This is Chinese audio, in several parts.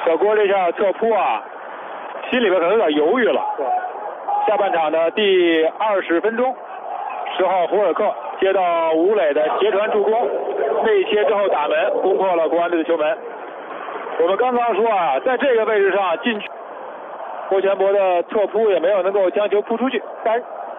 小郭这下侧扑啊，心里边可能有点犹豫了。 对。 下半场的第20分钟，10号胡尔克接到吴磊的斜传助攻，内切之后打门，攻破了国安队的球门。我们刚刚说啊，在这个位置上禁区，郭全博的侧扑也没有能够将球扑出去。但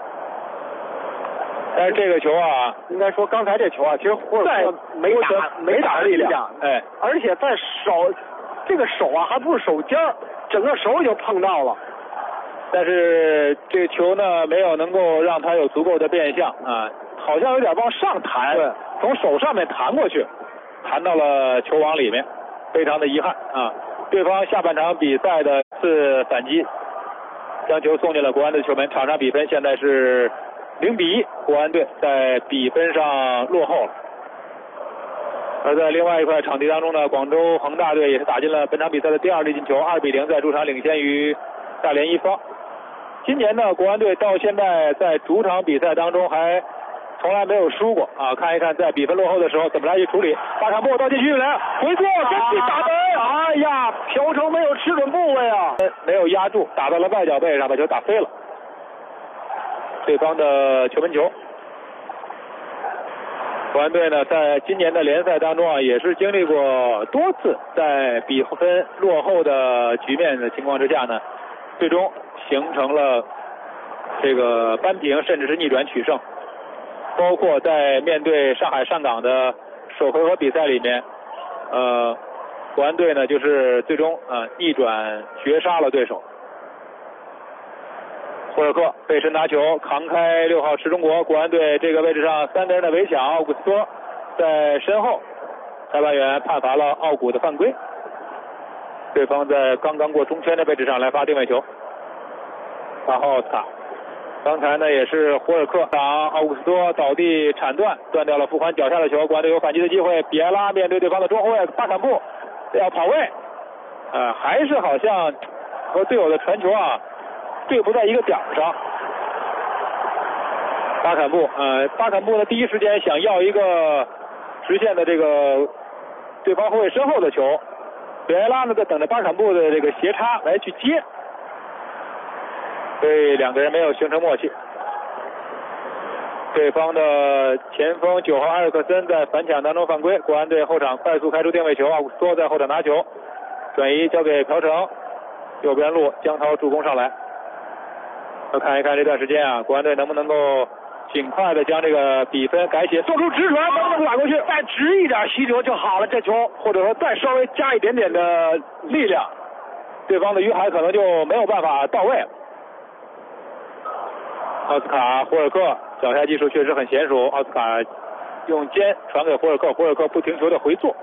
是这个球啊， 应该说刚才这球啊，其实胡尔克没打力量， 哎， 而且在这个手啊还不是手尖儿，整个手就碰到了。 但是这个球呢，没有能够让他有足够的变向啊，好像有点往上弹，从手上面弹过去，弹到了球网里面，非常的遗憾啊。对方下半场比赛的次反击，将球送进了国安队球门，场上比分现在是0-1，国安队在比分上落后了。而在另外一块场地当中呢，广州恒大队也是打进了本场比赛的第2粒进球，2-0，在主场领先于大连一方。今年呢，国安队到现在在主场比赛当中还从来没有输过啊！看一看在比分落后的时候怎么来去处理。巴坎布到禁区里来，回做跟进打门，哎呀，朴成没有吃准部位啊，没有压住，打到了外脚背上，把球打飞了。对方的球门球。国安队呢，在今年的联赛当中啊，也是经历过多次在比分落后的局面的情况之下呢，最终形成了这个扳平甚至是逆转取胜。包括在面对上海上港的首回合比赛里面，国安队呢就是最终逆转绝杀了对手。霍尔克背身拿球，扛开6号池中国，国安队这个位置上3个人的围抢，奥古斯托在身后，裁判员判罚了奥古的犯规，对方在刚刚过中圈的位置上来发定位球。8号奥斯卡，刚才呢也是胡尔克挡奥古斯托倒地铲断掉了富宽脚下的球，国安队有反击的机会，比埃拉面对对方的中后卫巴坎布要跑位，还是好像和队友的传球啊对不在一个点上。巴坎布呢第一时间想要一个直线的这个对方后卫身后的球，比埃拉呢在等着巴坎布的这个斜插来去接，所以两个人没有形成默契。对方的前锋9号埃尔克森在反抢当中犯规，国安队后场快速开出定位球，奥古斯托在后场拿球，转移交给朴成，右边路江涛助攻上来。要看一看这段时间啊，国安队能不能够尽快的将这个比分改写，做出直传，能不能打过去，再直一点吸球就好了，这球或者说再稍微加一点点的力量，对方的于海可能就没有办法到位了。奥斯卡胡尔克脚下技术确实很娴熟，奥斯卡用肩传给胡尔克，胡尔克不停球的回做。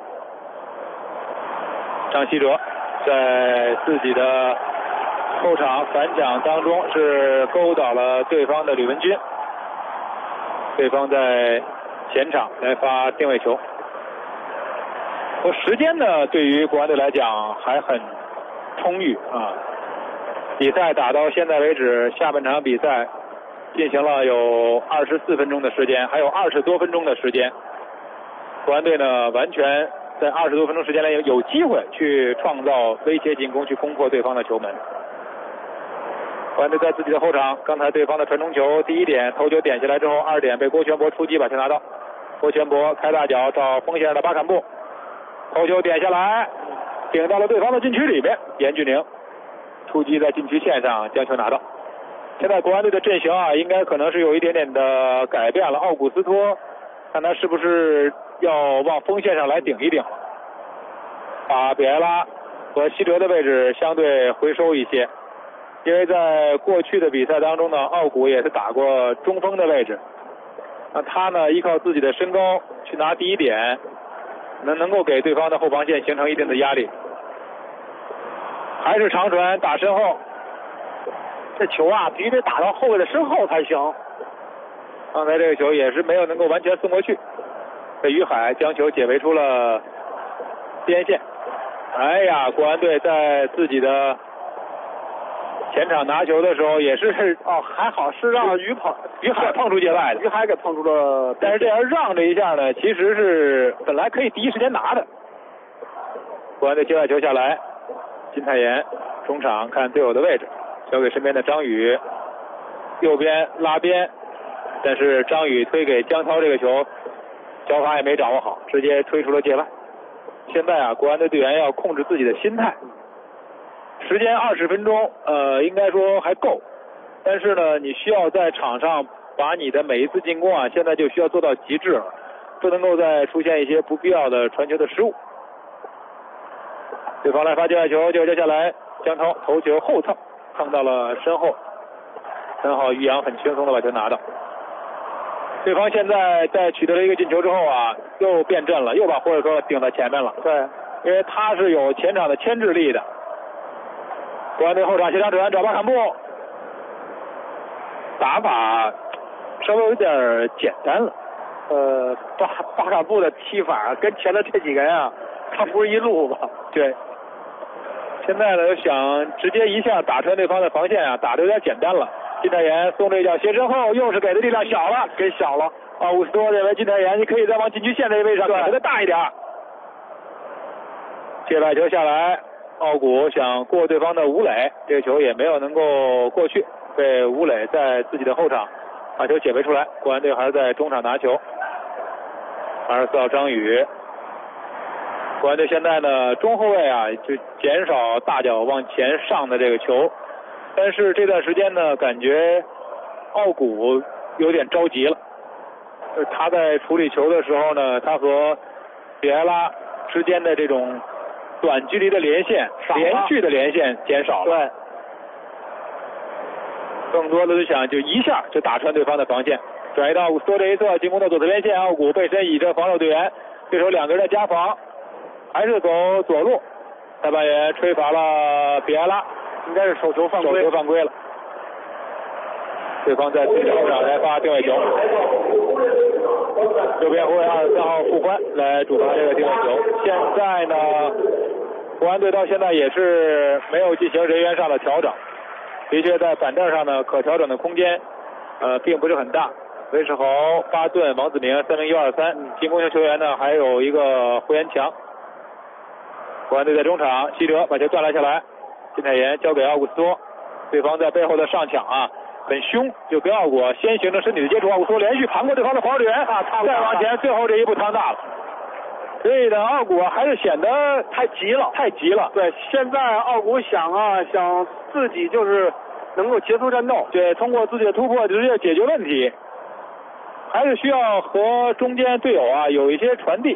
张稀哲在自己的后场反抢当中是勾倒了对方的吕文君，对方在前场来发定位球。时间呢，对于国安队来讲还很充裕啊。比赛打到现在为止，下半场比赛进行了有24分钟的时间，还有20多分钟的时间。国安队呢，完全在20多分钟时间内有机会去创造威胁进攻，去攻破对方的球门。国安队在自己的后场，刚才对方的传中球第一点头球点下来之后，2点被郭全博出击把球拿到。郭全博开大脚找锋线上的巴坎布，头球点下来，顶到了对方的禁区里面，严俊宁出击在禁区线上将球拿到。现在国安队的阵型啊，应该可能是有一点点的改变了。奥古斯托看他是不是要往锋线上来顶一顶，把比埃拉和西哲的位置相对回收一些。因为在过去的比赛当中呢，奥古也是打过中锋的位置，那他呢依靠自己的身高去拿第一点，能够给对方的后防线形成一定的压力。还是长传打身后，这球啊必须得打到后卫的身后才行。刚才这个球也是没有能够完全送过去，被于海将球解围出了边线。哎呀，国安队在自己的前场拿球的时候也是还好是让于海碰出界外的，于海给碰出了，但是这样让这一下呢，其实是本来可以第一时间拿的。国安队界外球下来， 金泰妍中场看队友的位置，交给身边的张宇，右边拉边，但是张宇推给江涛这个球，脚法也没掌握好，直接推出了界外。现在啊，国安队队员要控制自己的心态。时间20分钟，应该说还够，但是呢，你需要在场上把你的每一次进攻啊，现在就需要做到极致了，不能够再出现一些不必要的传球的失误。对方来发界外球，接下来江涛头球后蹭，蹭到了身后，很好，于洋很轻松的把球拿到。对方现在在取得了一个进球之后啊，又变阵了，又把霍尔科顶在前面了。 对， 因为他是有前场的牵制力的。国安队后场协调转找巴坎布，打法稍微有点简单了。 巴坎布的踢法跟前的这几个人啊，他不是一路吧？ 对。现在呢，想直接一下打穿对方的防线啊，打得有点简单了。金泰妍送这一脚斜身后，又是给的力量小了， 给小了。 伍斯多认为金泰妍你可以再往禁区线这一位上给的大一点。界外球下来，奥古想过对方的吴磊，这个球也没有能够过去，被吴磊在自己的后场把球解围出来。国安队还是在中场拿球。24号张宇。国安队现在呢，中后卫啊就减少大脚往前上的这个球，但是这段时间呢，感觉奥古有点着急了。他在处理球的时候呢，他和比埃拉之间的这种短距离的连线、连续的连线减少了。 对， 更多的是想就一下就打穿对方的防线，转移到伍斯多这一侧，进攻的左侧边线，奥古背身倚着防守队员，对手两个人的夹防。还是走左路，裁判员吹罚了比埃拉， 应该是手球犯规了。对方在自己的后场来发定位球，右边后卫23号傅欢来主罚这个定位球。现在呢，国安队到现在也是没有进行人员上的调整，的确在板凳上呢可调整的空间并不是很大。韦世豪、巴顿、王子明3名123，进攻型球员呢还有一个胡延强。国安队在中场，西哲把球断了下来，金泰妍交给奥古斯托，对方在背后的上抢啊，很凶，就跟奥古先形成身体的接触，奥古斯托连续盘过对方的防守队员啊，再往前，最后这一步趟大了。所以呢，奥古还是显得太急了。 对，现在奥古想自己就是能够结束战斗， 对，通过自己的突破直接解决问题，还是需要和中间队友啊有一些传递。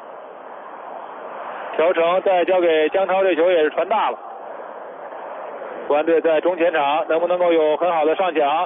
调成再交给江涛，这球也是传大了。国安队在中前场能不能够有很好的上抢？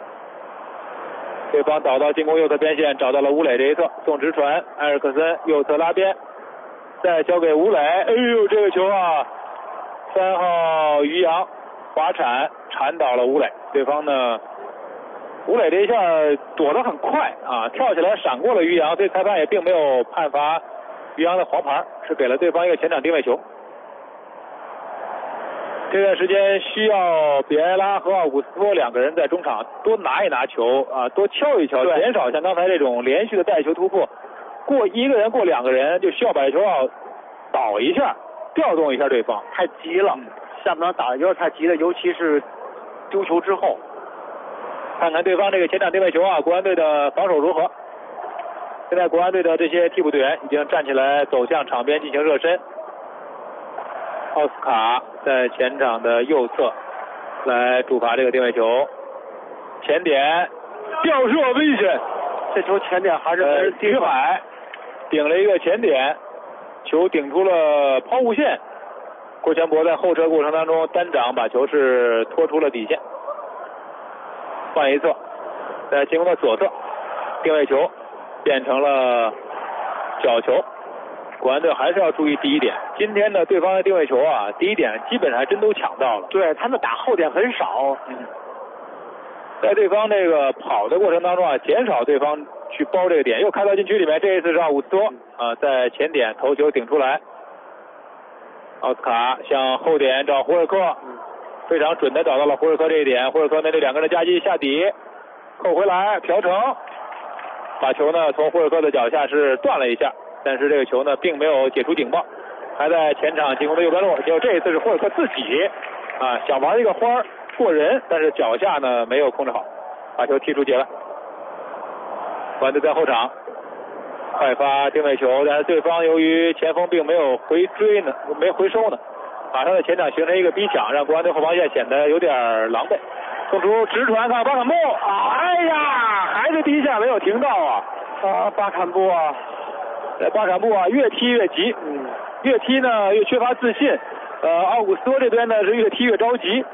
对方倒到进攻右侧边线，找到了吴磊这一侧，送直传，埃尔克森右侧拉边，再交给吴磊。哎呦，这个球啊，3号于洋滑铲铲倒了吴磊。对方呢，吴磊这一下躲得很快啊，跳起来闪过了于洋，所以裁判也并没有判罚于洋的黄牌，是给了对方一个前场定位球。这段时间需要比埃拉和奥古斯托两个人在中场多拿一拿球啊，多敲一敲，减少像刚才这种连续的带球突破。过一个人过两个人，就需要把球要倒一下，调动一下对方。 太急了，下半场打的有点太急了，尤其是丢球之后。 看看对方这个前场定位球啊，国安队的防守如何？现在国安队的这些替补队员已经站起来走向场边进行热身。奥斯卡在前场的右侧来主罚这个定位球，前点吊射危险， 这球前点还是徐海顶了一个前点，球顶出了抛物线，郭全博在后撤过程当中单掌把球是拖出了底线。换一侧，在进攻的左侧，定位球变成了角球。国安队还是要注意第一点，今天的对方的定位球啊，第一点基本上还真都抢到了。 对，他们打后点很少。 在对方这个跑的过程当中啊，减少对方去包这个点，又开到禁区里面。这一次是奥古斯托啊，在前点头球顶出来。奥斯卡向后点找胡尔克，非常准的找到了胡尔克这一点。胡尔克面对两个人的夹击下底，扣回来朴成，把球呢从胡尔克的脚下是断了一下。但是这个球呢并没有解除警报， 还在前场进攻的右边路，结果这一次是霍尔克自己啊想玩一个花儿过人，但是脚下呢没有控制好，把球踢出界外。国安队在后场快发定位球，但是对方由于前锋并没有回追呢，没回收呢，马上在前场形成一个逼抢，让国安队后防线显得有点狼狈。送出直传看巴坎布，哎呀，还是第一下没有停到啊！ 巴坎布啊， 巴坎布啊，越踢越急，越踢呢越缺乏自信。奥古斯托这边呢是越踢越着急。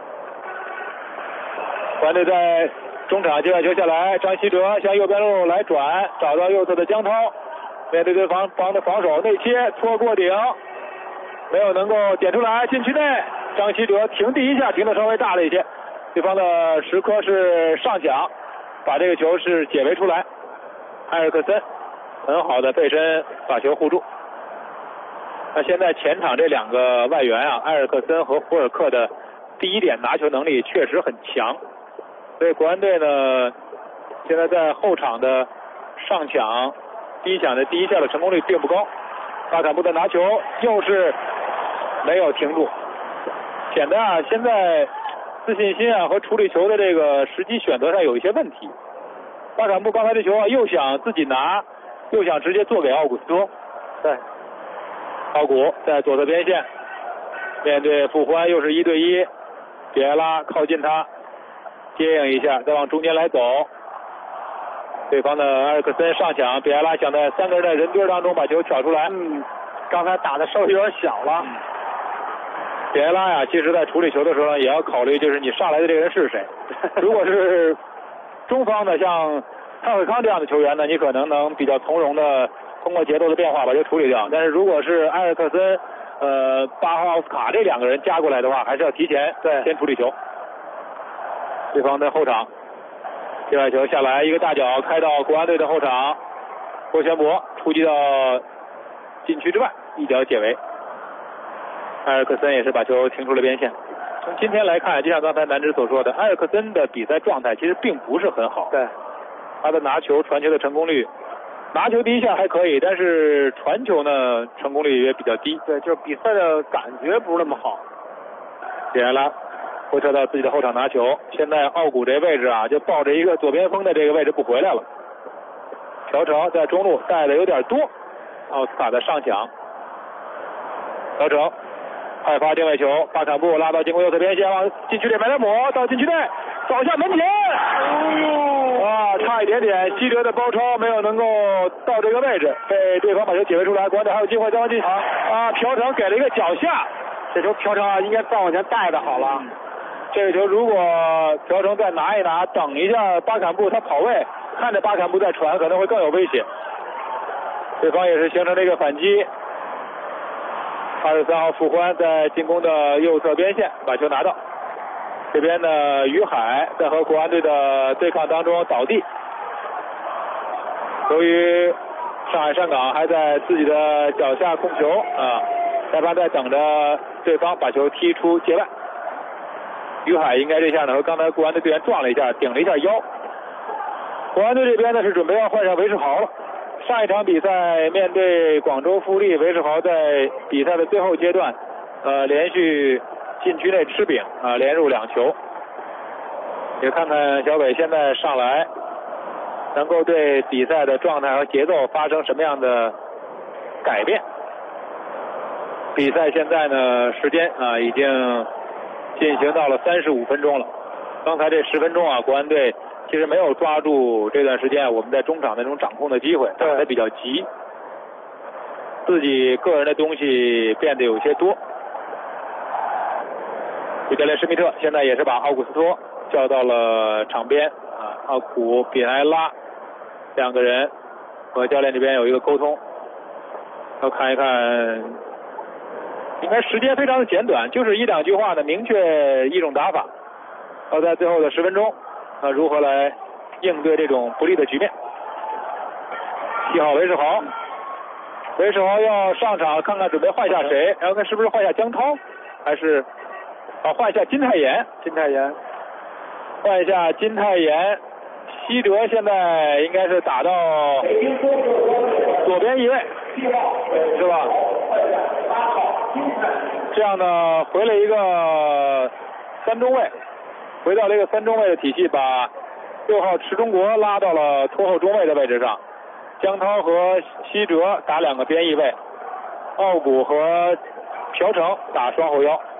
国安队在中场接外球下来，张稀哲向右边路来转，找到右侧的江涛，面对对方的防守，内切搓过顶，没有能够点出来，禁区内，张稀哲停第一下停的稍微大了一些，对方的石科是上抢，把这个球是解围出来，埃尔克森很好的背身把球护住。那现在前场这两个外援啊，埃尔克森和胡尔克的第一点拿球能力确实很强，所以国安队呢现在在后场的上抢逼抢的第一下的成功率并不高。巴坎布的拿球又是没有停住，显得啊现在自信心啊和处理球的这个时机选择上有一些问题。巴坎布刚才这球啊又想自己拿，又想直接做给奥古斯托。对，奥古在左侧边线面对傅欢又是1对1，比埃拉靠近他接应一下，再往中间来走，对方的埃尔克森上抢，比埃拉想在3个人的人堆当中把球挑出来。 刚才打的稍微有点小了。 比埃拉呀，其实在处理球的时候呢，也要考虑就是你上来的这个人是谁。如果是中方的像蔡慧康这样的球员呢，你可能能比较从容的通过节奏的变化把球处理掉。但是如果是埃尔克森、巴和奥斯卡这2个人加过来的话，还是要提前先处理球。对方在后场接外球下来，一个大脚开到国安队的后场，郭全博出击到禁区之外，一脚解围。埃尔克森也是把球停出了边线。从今天来看，就像刚才南芝所说的，埃尔克森的比赛状态其实并不是很好。 对， 他的拿球传球的成功率，拿球第一下还可以，但是传球呢成功率也比较低。 对，就是比赛的感觉不是那么好。 比埃拉回撤到自己的后场拿球，现在奥古这位置啊，就抱着一个左边锋的这个位置不回来了。朴成在中路带的有点多，奥斯卡的上抢，朴成快发定位球，巴坎布拉到进攻右侧边线，往禁区里埋点抹，到禁区内扫下门前，差一点点，希哲的包抄没有能够到这个位置，被对方把球解围出来，国安队还有机会再往进场。朴成给了一个脚下， 这球朴成啊应该再往前带的好了。 这个球如果朴成再拿一拿，等一下巴坎布他跑位，看着巴坎布再传可能会更有威胁。对方也是形成了一个反击。23号傅欢在进攻的右侧边线把球拿到，这边呢于海在和国安队的对抗当中倒地，由于上海上港还在自己的脚下控球啊，裁判在等着对方把球踢出界外。于海应该这下呢和刚才国安队队员撞了一下，顶了一下腰。国安队这边呢是准备要换上韦世豪了。上一场比赛面对广州富力，韦世豪在比赛的最后阶段连续禁区内吃饼连入2球。也看看小伟现在上来能够对比赛的状态和节奏发生什么样的改变。比赛现在呢时间已经进行到了35分钟了。刚才这10分钟国安队其实没有抓住这段时间我们在中场那种掌控的机会，打得比较急，自己个人的东西变得有些多。主教练施密特现在也是把奥古斯托叫到了场边奥古、比埃拉2个人和教练这边有一个沟通，要看一看，应该时间非常的简短，就是1-2句话呢，明确一种打法，要在最后的10分钟如何来应对这种不利的局面。7号韦世豪，韦世豪要上场看看准备换下谁，然后看是不是换下江涛，还是换下金泰妍。换一下金泰妍。希哲现在应该是打到左边翼位，是吧？ 这样呢，回了一个3中卫，回到了一个3中卫的体系，把6号池中国拉到了拖后中卫的位置上，江涛和西哲打2个边翼位，奥古和朴成打双后腰，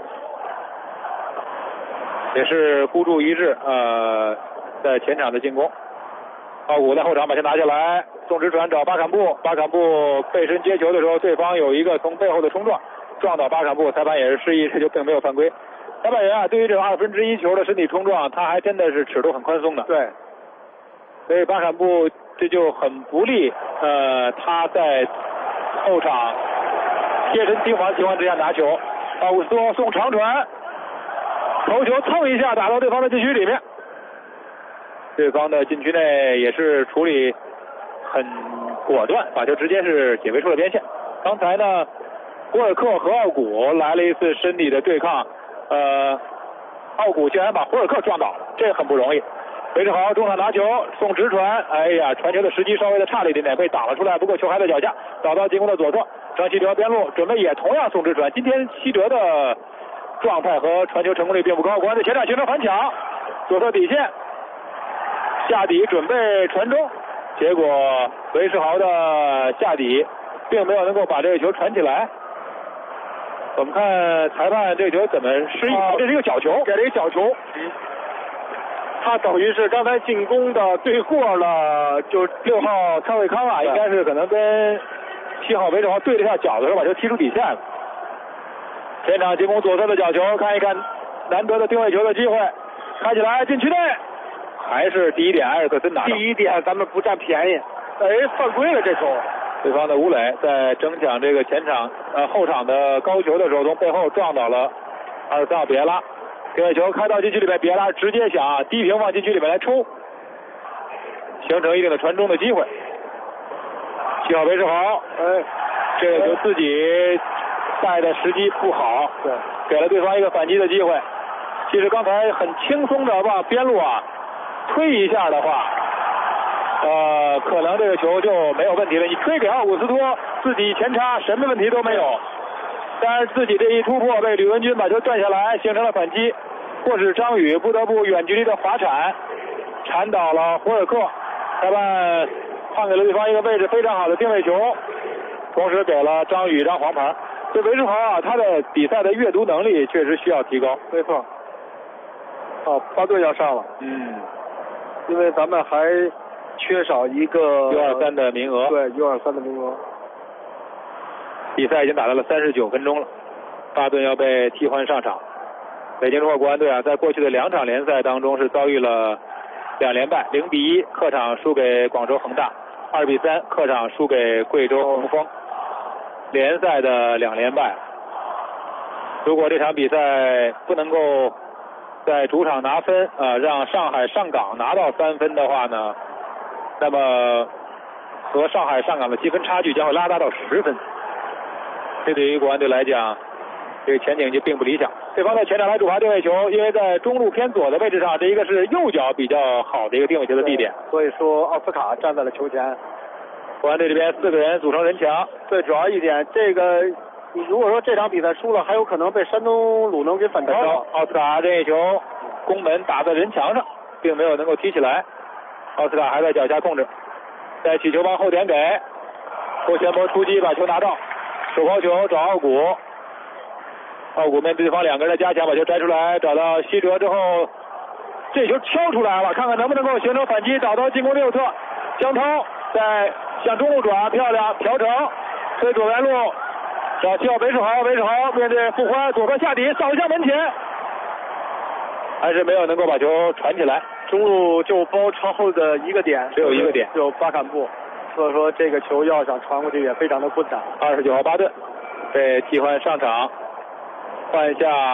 也是孤注一掷，在前场的进攻。奥古在后场把球拿下来，宋直传找巴坎布，巴坎布背身接球的时候，对方有一个从背后的冲撞，撞到巴坎布，裁判也是示意，这就并没有犯规。裁判员啊，对于这种1/2球的身体冲撞，他还真的是尺度很宽松的。 对， 所以巴坎布这就很不利，他在后场贴身盯防情况之下拿球，奥古斯托送长传，头球蹭一下打到对方的禁区里面。对方的禁区内也是处理很果断，把球直接是解围出了边线。刚才呢，博尔克和奥古来了一次身体的对抗，奥古竟然把博尔克撞倒了，这很不容易。韦世豪中场拿球送直传，哎呀，传球的时机稍微的差了一点点，被打了出来，不过球还在脚下，找到进攻的左侧，张稀哲边路准备也同样送直传。今天稀哲的状态和传球成功率并不高，国安队前场形成反抢，左侧底线。下底准备传中，结果韦世豪的下底并没有能够把这个球传起来。我们看裁判这个球怎么失意，这是一个角球， 给了一个角球。他等于是刚才进攻的对过了，就 6号蔡伟康啊，应该是可能跟7号韦世豪对了一下脚的时候，把球踢出底线了。前场进攻左侧的角球，看一看难得的定位球的机会，开起来禁区内。还是第一点埃尔克森拿的。 第一点咱们不占便宜，犯规了这球。 对方的吴磊在争抢这个前场后场的高球的时候，从背后撞倒了23号比埃拉，定位球开到禁区里面，比埃拉直接想低平往禁区里面来抽，形成一定的传中的机会。7号韦世豪，这个球自己带的时机不好， 对， 给了对方一个反击的机会。其实刚才很轻松的往边路推一下的话，可能这个球就没有问题了。你推给奥古斯托，自己前插，什么问题都没有。但是自己这一突破被吕文君把球断下来，形成了反击，迫使张宇不得不远距离的滑铲，铲倒了胡尔克。裁判判给了对方一个位置非常好的定位球，同时给了张宇一张黄牌。这韦世豪他的比赛的阅读能力确实需要提高。 没错。巴顿要上了。因为咱们还缺少一个 U23 的名额。 对 U23 的名额。 比赛已经打到了39分钟了，巴顿要被替换上场。北京中国国安队在过去的2场联赛当中是遭遇了2连败，0-1客场输给广州恒大，2-3客场输给贵州恒丰，联赛的2连败。如果这场比赛不能够在主场拿分让上海上港拿到3分的话呢，那么和上海上港的积分差距将会拉大到10分。这对于国安队来讲，这个前景就并不理想。对方在前场来主罚定位球，因为在中路偏左的位置上，这一个是右脚比较好的一个定位球的地点， 所以说奥斯卡站在了球前。 国安队这边4个人组成人墙。 最主要一点，这个你如果说这场比赛输了，还有可能被山东鲁能给反超。 奥斯卡这一球攻门打在人墙上，并没有能够踢起来。奥斯卡还在脚下控制，在起球帮后点给郭全博出击，把球拿到，手抛球找奥古，奥古面对对方2个人的加强，把球摘出来，找到西哲之后，这球敲出来了，看看能不能够形成反击，找到进攻右侧，江涛在向中路转，漂亮，朴成推左边路，找7号韦世豪，韦世豪面对傅欢，左侧下底扫向门前，还是没有能够把球传起来。 中路就包超后的一个点， 只有一个点， 只有巴坎布，所以说这个球要想传过去也非常的困难。 29号巴顿被替换上场，换下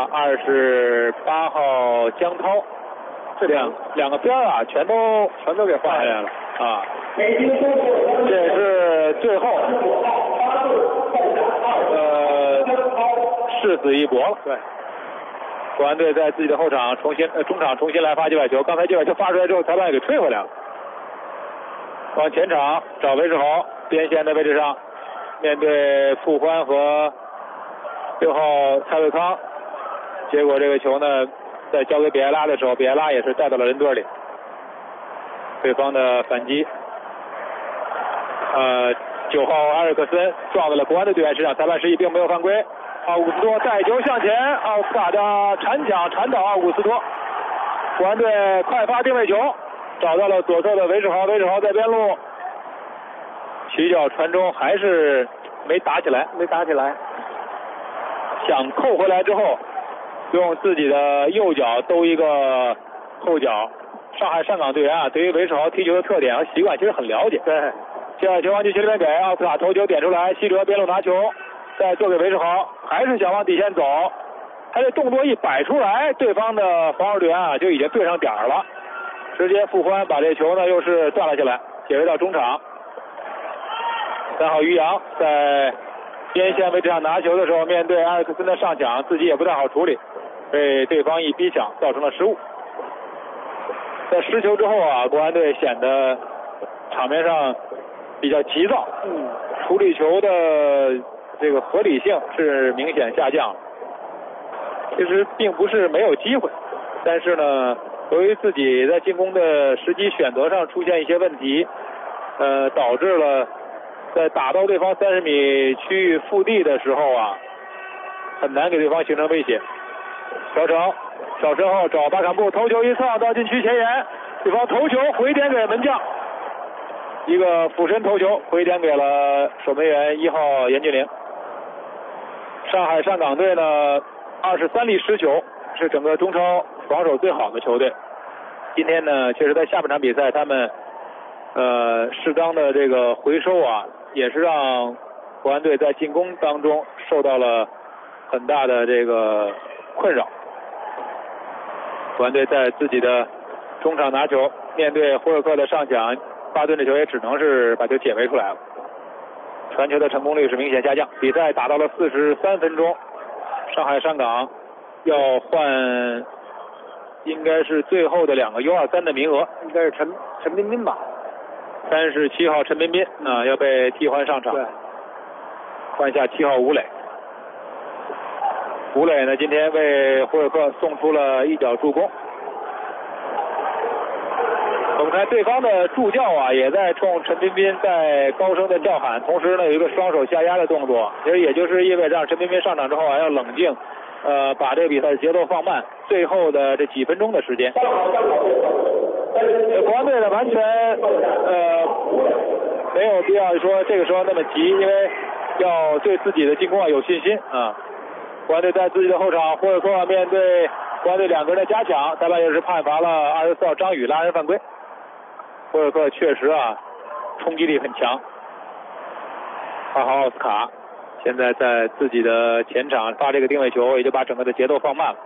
28号江涛，这两个边全都给换下来了这是最后誓死一搏了。 对， 国安队在自己的后场中场重新来发界外球，刚才界外球发出来之后，裁判给吹回来了。往前场找韦世豪，边线的位置上，面对傅欢和 6号蔡伟康，结果这个球呢，在交给比埃拉的时候，比埃拉也是带到了人堆里，对方的反击。9号阿尔克森撞在了国安的队员身上，裁判示意并没有犯规。奥古斯托带球向前，奥斯卡的铲抢铲倒奥古斯托，国安队快发定位球，找到了左侧的韦世豪，韦世豪在边路起脚传中，还是没打起来，想扣回来之后，用自己的右脚兜一个后脚。上海上港队员啊，对于韦世豪踢球的特点和习惯其实很了解。 对， 现在球往禁区里面给奥斯卡头球点出来，西哲边路拿球，再做给韦世豪，还是想往底线走。他这动作一摆出来，对方的防守队员啊就已经对上点了，直接傅欢把这球呢又是断了下来，解围到中场。3号于洋在边线位置上拿球的时候，面对阿尔克森的上抢，自己也不太好处理，被对方一逼抢造成了失误。在失球之后啊，国安队显得场面上比较急躁，处理球的这个合理性是明显下降了。其实并不是没有机会，但是呢，由于自己在进攻的时机选择上出现一些问题，导致了在打到对方30米区域腹地的时候啊，很难给对方形成威胁。小程小身后找巴坎布，头球一蹭到禁区前沿，对方头球回点给门将，一个俯身头球回点给了守门员1号严俊凌。上海上港队呢23粒失球，是整个中超防守最好的球队。今天呢，确实在下半场比赛他们适当的这个回收啊，也是让国安队在进攻当中受到了很大的这个困扰。国安队在自己的中场拿球，面对胡尔克的上抢，巴顿的球也只能是把球解围出来了，传球的成功率是明显下降。比赛打到了43分钟，上海上港要换应该是最后的2个U23的名额， 应该是陈彬彬吧 ，37号陈彬彬要被替换上场， 对， 换下7号吴磊。吴磊呢，今天为胡尔克送出了一脚助攻。我们看对方的助教啊，也在冲陈彬彬在高声的叫喊，同时呢有一个双手下压的动作，其实也就是意味着让陈彬彬上场之后啊要冷静，把这个比赛的节奏放慢，最后的这几分钟的时间。国安队呢完全没有必要说这个时候那么急，因为要对自己的进攻啊有信心啊。国安队在自己的后场，胡尔克面对国安队2个人的加强，裁判又是判罚了24号张宇拉人犯规。胡尔克确实啊冲击力很强。2号奥斯卡现在在自己的前场发这个定位球，也就把整个的节奏放慢了。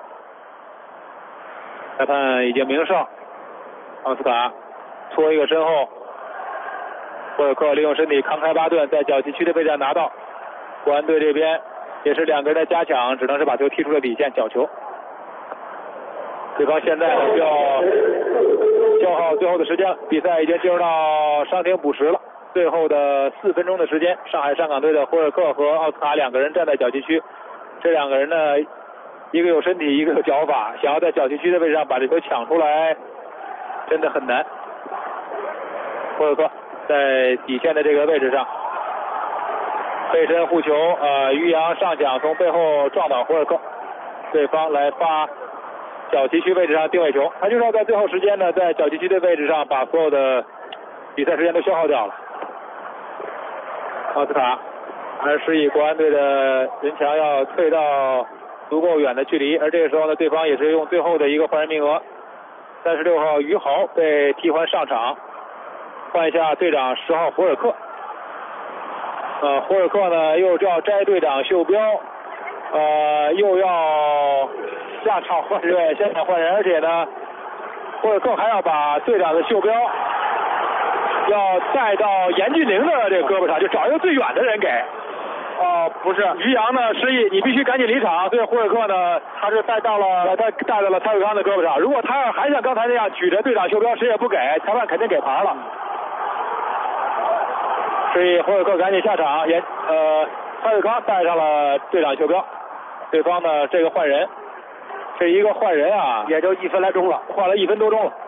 裁判已经鸣哨，奥斯卡搓一个身后，胡尔克利用身体扛开巴顿，在角旗区的位置上拿到。国安队这边也是2个人的加强，只能是把球踢出了底线，角球。对方现在呢就要消耗最后的时间了，比赛已经进入到伤停补时了。最后的4分钟的时间，上海上港队的胡尔克和奥斯卡2个人站在角旗区，这2个人呢，一个有身体，一个有脚法，想要在角旗区的位置上把这球抢出来，真的很难。胡尔克在底线的这个位置上，背身护球，于洋上抢从背后撞倒胡尔克，对方来发角旗区位置上定位球，他就是要在最后时间呢，在角旗区的位置上把所有的比赛时间都消耗掉了。奥斯卡还是示意国安队的人墙要退到足够远的距离，而这个时候呢，对方也是用最后的一个换人名额，36号于豪被替换上场，换下队长10号胡尔克。胡尔克呢又要摘队长袖标，又要下场换人，现场换人，而且呢，胡尔克还要把队长的袖标要带到严俊凌的这个胳膊上，就找一个最远的人给。不是，于洋呢示意你必须赶紧离场，所以胡尔克呢他是带到了蔡伟康的胳膊上。如果他要还像刚才那样举着队长袖标，谁也不给，裁判肯定给牌了。所以胡尔克赶紧下场，蔡伟康带上了队长袖标。 对方呢这个换人，这一个换人啊， 也就1分来钟了， 换了1分多钟了。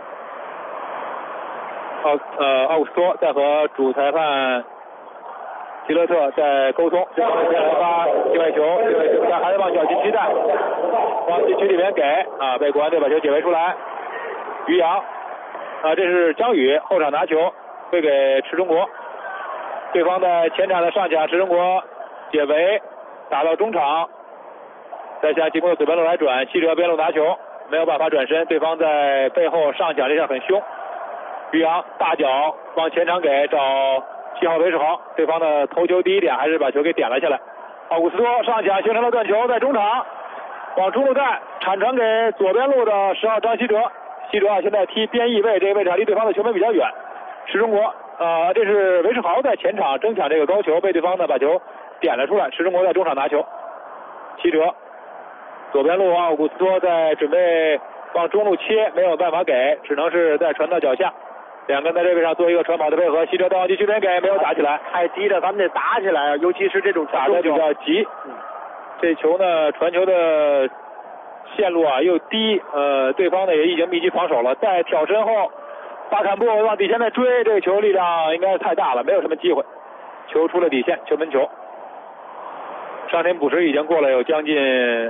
奥古斯托在和主裁判吉勒特在沟通，这方面来发定位球，但还是往小禁区带，往禁区里面给啊，被国安队把球解围出来。于洋啊，这是张宇后场拿球会给池中国，对方在前场的上抢，池中国解围打到中场，再向进攻的左边路来转，西哲边路拿球没有办法转身，对方在背后上抢，这下很凶。于洋大脚往前场给找7号韦世豪，对方的头球第一点还是把球给点了下来。奥古斯托上抢形成了断球，在中场往中路带，铲传给左边路的10号张稀哲。稀哲啊，现在踢边翼位，这个位置离对方的球门比较远。池中国这是韦世豪在前场争抢这个高球，被对方呢把球点了出来。池中国在中场拿球，稀哲左边路奥古斯托在准备往中路切，没有办法给，只能是再传到脚下。两个人在这位上做一个传跑的配合，西哲到禁区边给，没有打起来， 太低了，咱们得打起来，尤其是这种打的比较急。这球呢，传球的线路啊又低，对方呢也已经密集防守了，在挑身后，巴坎布往底线再追，这个球力量应该是太大了，没有什么机会，球出了底线，球门球。上田补时已经过了有将近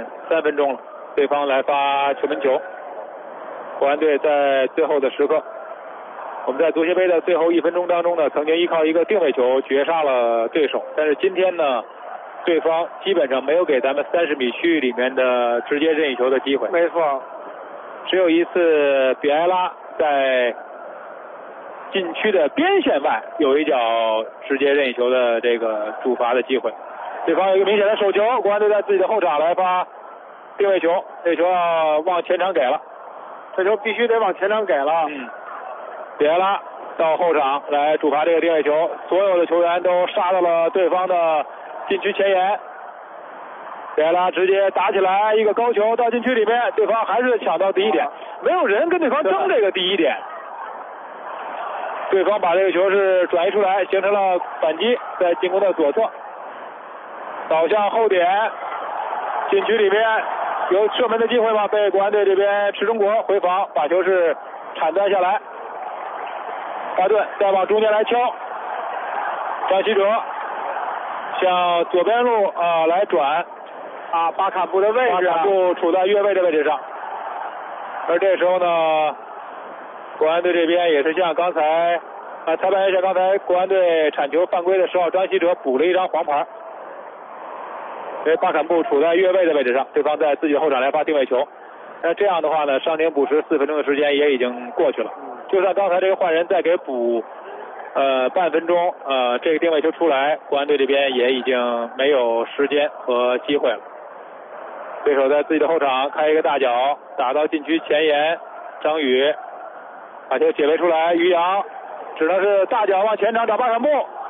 3分钟了，对方来发球门球。国安队在最后的时刻。我们在足协杯的最后1分钟当中呢，曾经依靠一个定位球绝杀了对手，但是今天呢，对方基本上没有给咱们30米区域里面的直接任意球的机会。 没错， 只有一次比埃拉在禁区的边线外有一脚直接任意球的这个主罚的机会。对方有一个明显的手球，国安队在自己的后场来发定位球，这球要往前场给了， 这球必须得往前场给了。 比埃拉到后场来主罚这个定位球，所有的球员都杀到了对方的禁区前沿。比埃拉直接打起来，一个高球到禁区里面，对方还是抢到第一点，没有人跟对方争这个第一点。对方把这个球是转移出来，形成了反击，在进攻的左侧，倒向后点，禁区里面有射门的机会吗？被国安队这边池中国回防，把球是铲断下来。巴顿再往中间来敲，张稀哲向左边路来转巴坎布的位置， 巴坎布处在越位的位置上。而这时候呢，国安队这边也是像刚才裁判员像刚才国安队铲球犯规的10号张稀哲补了一张黄牌，因为巴坎布处在越位的位置上，对方在自己的后场来发定位球。那这样的话呢，上庭补时4分钟的时间也已经过去了。就算刚才这个换人再给补半分钟，这个定位球出来，国安队这边也已经没有时间和机会了。对手在自己的后场开一个大脚，打到禁区前沿，张宇把球解围出来，于洋只能是大脚往前场找巴坎布，